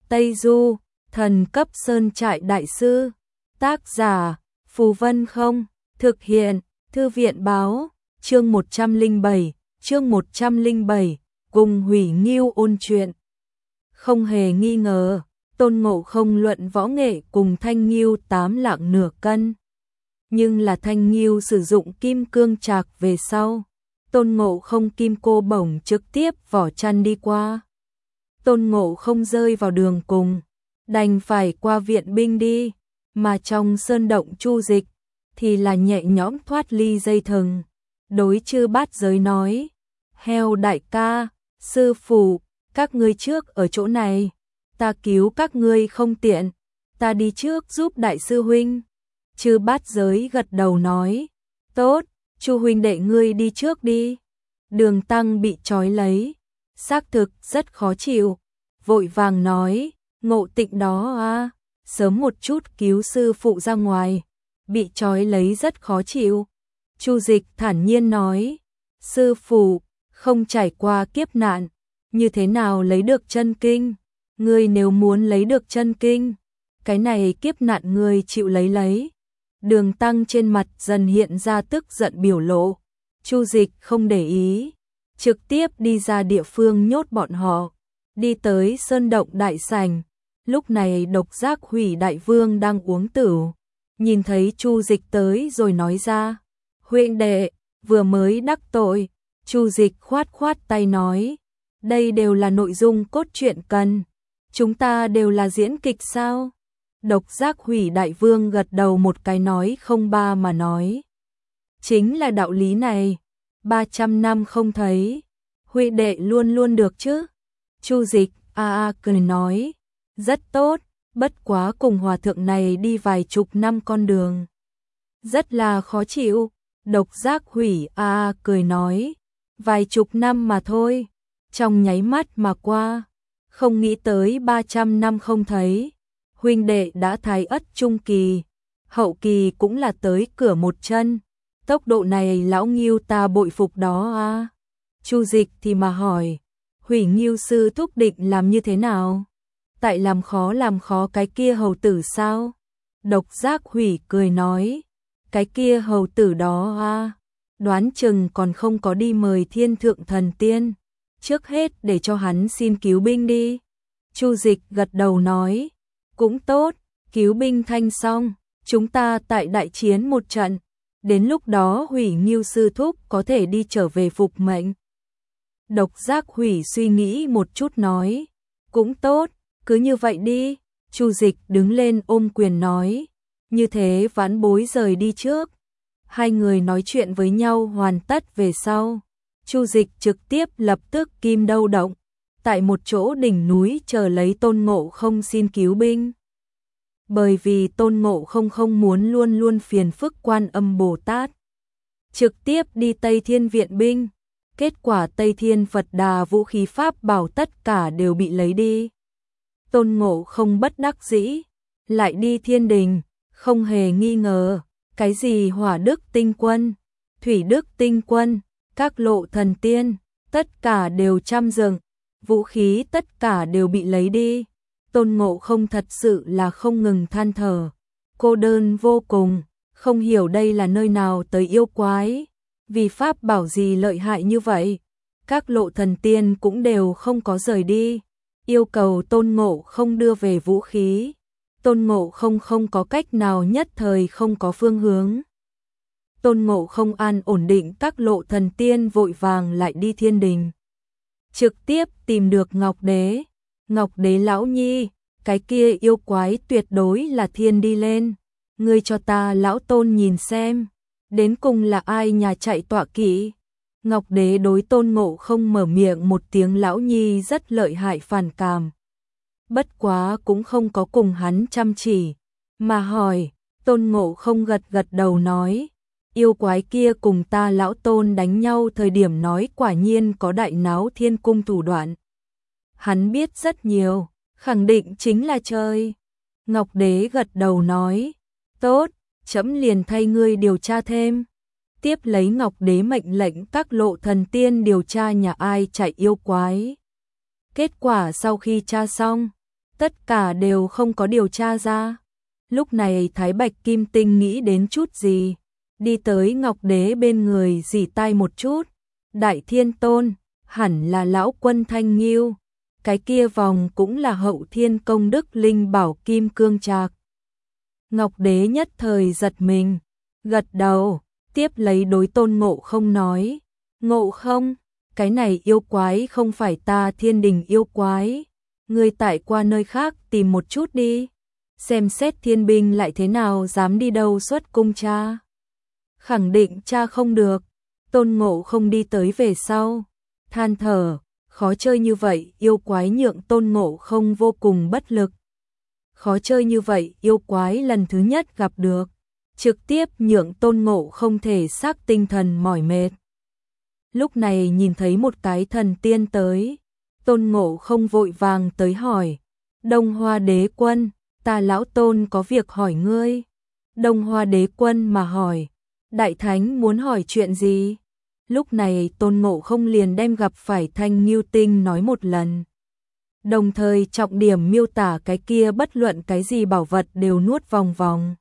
Tây Du, thần cấp sơn trại đại sư. Tác giả, Phù Vân không, thực hiện, Thư viện báo, chương 107, cùng hủy Ngưu ôn chuyện. Không hề nghi ngờ, Tôn Ngộ Không luận võ nghệ cùng Thanh Ngưu 8 lạng nửa cân. Nhưng là Thanh Ngưu sử dụng kim cương trạc về sau, Tôn Ngộ Không kim cô bổng trực tiếp vỏ chăn đi qua. Tôn Ngộ Không rơi vào đường cùng, đành phải qua viện binh đi, mà trong sơn động Chu Dịch thì là nhẹ nhõm thoát ly dây thừng. Đối Chư Bát Giới nói, Heo đại ca, sư phụ, các ngươi trước ở chỗ này, ta cứu các ngươi không tiện, ta đi trước giúp đại sư huynh. Chư Bát Giới gật đầu nói, tốt, Chu huynh đệ ngươi đi trước đi. Đường Tăng bị trói lấy, xác thực rất khó chịu, vội vàng nói, Ngộ Tịnh đó a, sớm một chút cứu sư phụ ra ngoài, bị trói lấy rất khó chịu. Chu Dịch thản nhiên nói, sư phụ, không trải qua kiếp nạn, như thế nào lấy được chân kinh? Ngươi nếu muốn lấy được chân kinh, cái này kiếp nạn ngươi chịu lấy. Đường Tăng trên mặt dần hiện ra tức giận biểu lộ. Chu Dịch không để ý, trực tiếp đi ra địa phương nhốt bọn họ, đi tới sơn động đại sảnh. Lúc này Độc Giác Hủy Đại Vương đang uống tửu, nhìn thấy Chu Dịch tới rồi nói ra, huynh đệ, vừa mới đắc tội. Chu Dịch khoát khoát tay nói, đây đều là nội dung cốt truyện cần, chúng ta đều là diễn kịch sao? Độc Giác Hủy Đại Vương gật đầu một cái nói không ba mà nói, chính là đạo lý này, 300 năm không thấy, huynh đệ luôn luôn được chứ? Chu Dịch cười nói, rất tốt, bất quá cùng hòa thượng này đi vài chục năm con đường, rất là khó chịu. Độc Giác Hủy cười nói, vài chục năm mà thôi, trong nháy mắt mà qua, không nghĩ tới 300 năm không thấy, huynh đệ đã thái ất trung kỳ, hậu kỳ cũng là tới cửa một chân, tốc độ này lão Ngưu ta bội phục đó a. Chu Dịch thì mà hỏi, Hủy Ngưu sư thúc định làm như thế nào? Tại làm khó cái kia hầu tử sao? Độc Giác Hủy cười nói, cái kia hầu tử đó đoán chừng còn không có đi mời Thiên Thượng Thần Tiên, trước hết để cho hắn xin cứu binh đi. Chu Dịch gật đầu nói, cũng tốt, cứu binh thanh xong, chúng ta tại đại chiến một trận, đến lúc đó Hủy Ngưu sư thúc có thể đi trở về phục mệnh. Độc Giác Hủy suy nghĩ một chút nói, cũng tốt, cứ như vậy đi. Chu Dịch đứng lên ôm quyền nói, như thế vãn bối rời đi trước. Hai người nói chuyện với nhau hoàn tất về sau, Chu Dịch trực tiếp lập tức kim đâu động, tại một chỗ đỉnh núi chờ lấy Tôn Ngộ Không xin cứu binh. Bởi vì Tôn Ngộ Không không muốn luôn luôn phiền phức Quan Âm Bồ Tát, trực tiếp đi Tây Thiên viện binh, kết quả Tây Thiên Phật Đà vũ khí pháp bảo tất cả đều bị lấy đi. Tôn Ngộ Không bất đắc dĩ, lại đi Thiên Đình, không hề nghi ngờ, cái gì Hỏa Đức Tinh Quân, Thủy Đức Tinh Quân, các lộ thần tiên, tất cả đều trăm dừng, vũ khí tất cả đều bị lấy đi. Tôn Ngộ Không thật sự là không ngừng than thở, cô đơn vô cùng, không hiểu đây là nơi nào tới yêu quái, vì pháp bảo gì lợi hại như vậy. Các lộ thần tiên cũng đều không có rời đi, yêu cầu Tôn Ngộ Không đưa về vũ khí. Tôn Ngộ Không không có cách nào, nhất thời không có phương hướng. Tôn Ngộ Không an ổn định các lộ thần tiên, vội vàng lại đi Thiên Đình, trực tiếp tìm được Ngọc Đế. Ngọc Đế lão nhi, cái kia yêu quái tuyệt đối là thiên đi lên, ngươi cho ta lão Tôn nhìn xem, đến cùng là ai nhà chạy tọa kỵ. Ngọc Đế đối Tôn Ngộ Không mở miệng một tiếng lão nhi rất lợi hại, phản cảm. Bất quá cũng không có cùng hắn chăm chỉ, mà hỏi. Tôn Ngộ Không gật gật đầu nói, yêu quái kia cùng ta lão Tôn đánh nhau thời điểm nói quả nhiên có đại náo thiên cung thủ đoạn. Hắn biết rất nhiều, khẳng định chính là chơi. Ngọc Đế gật đầu nói, tốt, trẫm liền thay ngươi điều tra thêm. Tiếp lấy Ngọc Đế mệnh lệnh các lộ thần tiên điều tra nhà ai chạy yêu quái. Kết quả sau khi tra xong, tất cả đều không có điều tra ra. Lúc này Thái Bạch Kim Tinh nghĩ đến chút gì, đi tới Ngọc Đế bên người rỉ tai một chút. Đại Thiên Tôn, hẳn là lão quân Thanh Nghiêu, cái kia vòng cũng là Hậu Thiên Công Đức Linh Bảo Kim Cương Trạc. Ngọc Đế nhất thời giật mình, gật đầu, tiếp lấy đối Tôn Ngộ Không nói, Ngộ Không, cái này yêu quái không phải ta Thiên Đình yêu quái, ngươi tại qua nơi khác tìm một chút đi, xem xét thiên binh lại thế nào dám đi đâu xuất cung tra. Khẳng định tra không được. Tôn Ngộ Không đi tới về sau, than thở, khó chơi như vậy, yêu quái nhượng Tôn Ngộ Không vô cùng bất lực. Khó chơi như vậy, yêu quái lần thứ nhất gặp được, trực tiếp nhượng Tôn Ngộ Không thể xác tinh thần mỏi mệt. Lúc này nhìn thấy một cái thần tiên tới, Tôn Ngộ Không vội vàng tới hỏi, Đông Hoa Đế Quân, ta lão Tôn có việc hỏi ngươi. Đông Hoa Đế Quân mà hỏi, Đại Thánh muốn hỏi chuyện gì? Lúc này Tôn Ngộ Không liền đem gặp phải Thanh Nghiêu Tinh nói một lần. Đồng thời trọng điểm miêu tả cái kia bất luận cái gì bảo vật đều nuốt vòng vòng.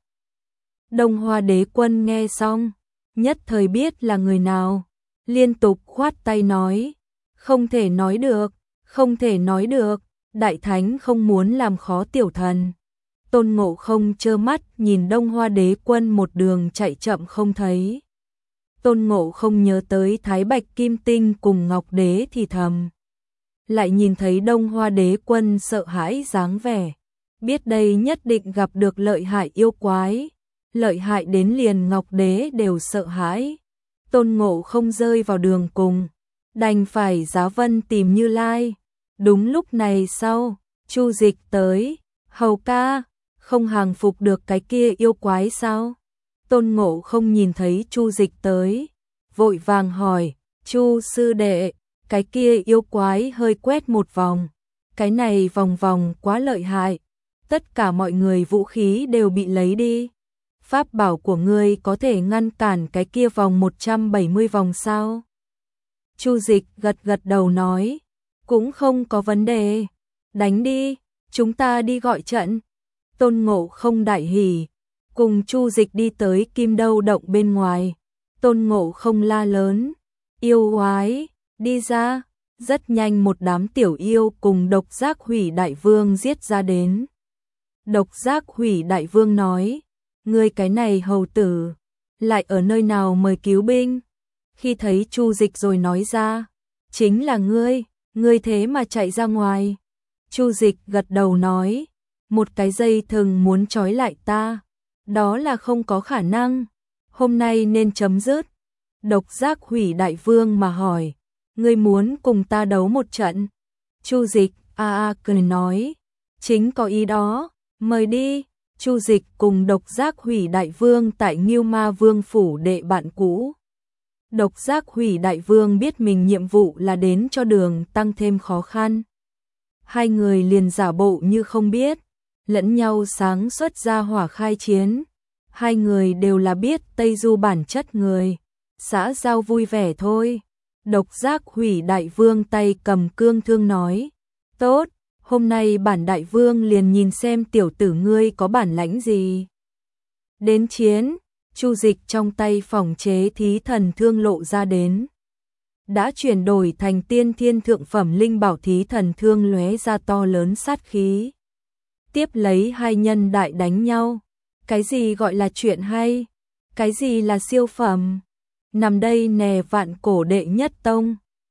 Đông Hoa Đế Quân nghe xong, nhất thời biết là người nào, liên tục khoát tay nói, không thể nói được, không thể nói được, Đại Thánh không muốn làm khó tiểu thần. Tôn Ngộ Không trơ mắt nhìn Đông Hoa Đế Quân một đường chạy chậm không thấy. Tôn Ngộ Không nhớ tới Thái Bạch Kim Tinh cùng Ngọc Đế thì thầm. Lại nhìn thấy Đông Hoa Đế Quân sợ hãi dáng vẻ, biết đây nhất định gặp được lợi hại yêu quái, lợi hại đến liền Ngọc Đế đều sợ hãi. Tôn Ngộ Không rơi vào đường cùng, đành phải giá vân tìm Như Lai. Đúng lúc này sau, Chu Dịch tới, hầu ca, không hàng phục được cái kia yêu quái sao? Tôn Ngộ Không nhìn thấy Chu Dịch tới, vội vàng hỏi, Chu sư đệ, cái kia yêu quái hơi quét một vòng, cái này vòng vòng quá lợi hại, tất cả mọi người vũ khí đều bị lấy đi. Pháp bảo của ngươi có thể ngăn cản cái kia vòng 170 vòng sao? Chu Dịch gật gật đầu nói, cũng không có vấn đề, đánh đi, chúng ta đi gọi trận. Tôn Ngộ Không đại hỉ, cùng Chu Dịch đi tới Kim Đâu động bên ngoài. Tôn Ngộ Không la lớn, yêu quái, đi ra. Rất nhanh một đám tiểu yêu cùng Độc Giác Hủy Đại Vương giết ra đến. Độc Giác Hủy Đại Vương nói, ngươi cái này hầu tử, lại ở nơi nào mời cứu binh? Khi thấy Chu Dịch rồi nói ra, chính là ngươi thế mà chạy ra ngoài. Chu Dịch gật đầu nói, một cái dây thừng muốn trói lại ta, đó là không có khả năng, hôm nay nên chấm dứt. Độc Giác Hủy Đại Vương mà hỏi, ngươi muốn cùng ta đấu một trận? Chu Dịch cười nói, chính có ý đó, mời đi. Chu Dịch cùng Độc Giác Hủy Đại Vương tại Ngưu Ma Vương phủ đệ bạn cũ. Độc Giác Hủy Đại Vương biết mình nhiệm vụ là đến cho đường tăng thêm khó khăn. Hai người liền giả bộ như không biết, lẫn nhau sáng xuất ra hỏa khai chiến. Hai người đều là biết Tây Du bản chất người, xã giao vui vẻ thôi. Độc Giác Hủy Đại Vương tay cầm cương thương nói, tốt, hôm nay bản đại vương liền nhìn xem tiểu tử ngươi có bản lãnh gì. Đến chiến, Chu Dịch trong tay phòng chế thí thần thương lộ ra đến. Đã chuyển đổi thành tiên thiên thượng phẩm linh bảo thí thần thương lóe ra to lớn sát khí. Tiếp lấy hai nhân đại đánh nhau. Cái gì gọi là chuyện hay? Cái gì là siêu phẩm? Nằm đây nè vạn cổ đệ nhất tông.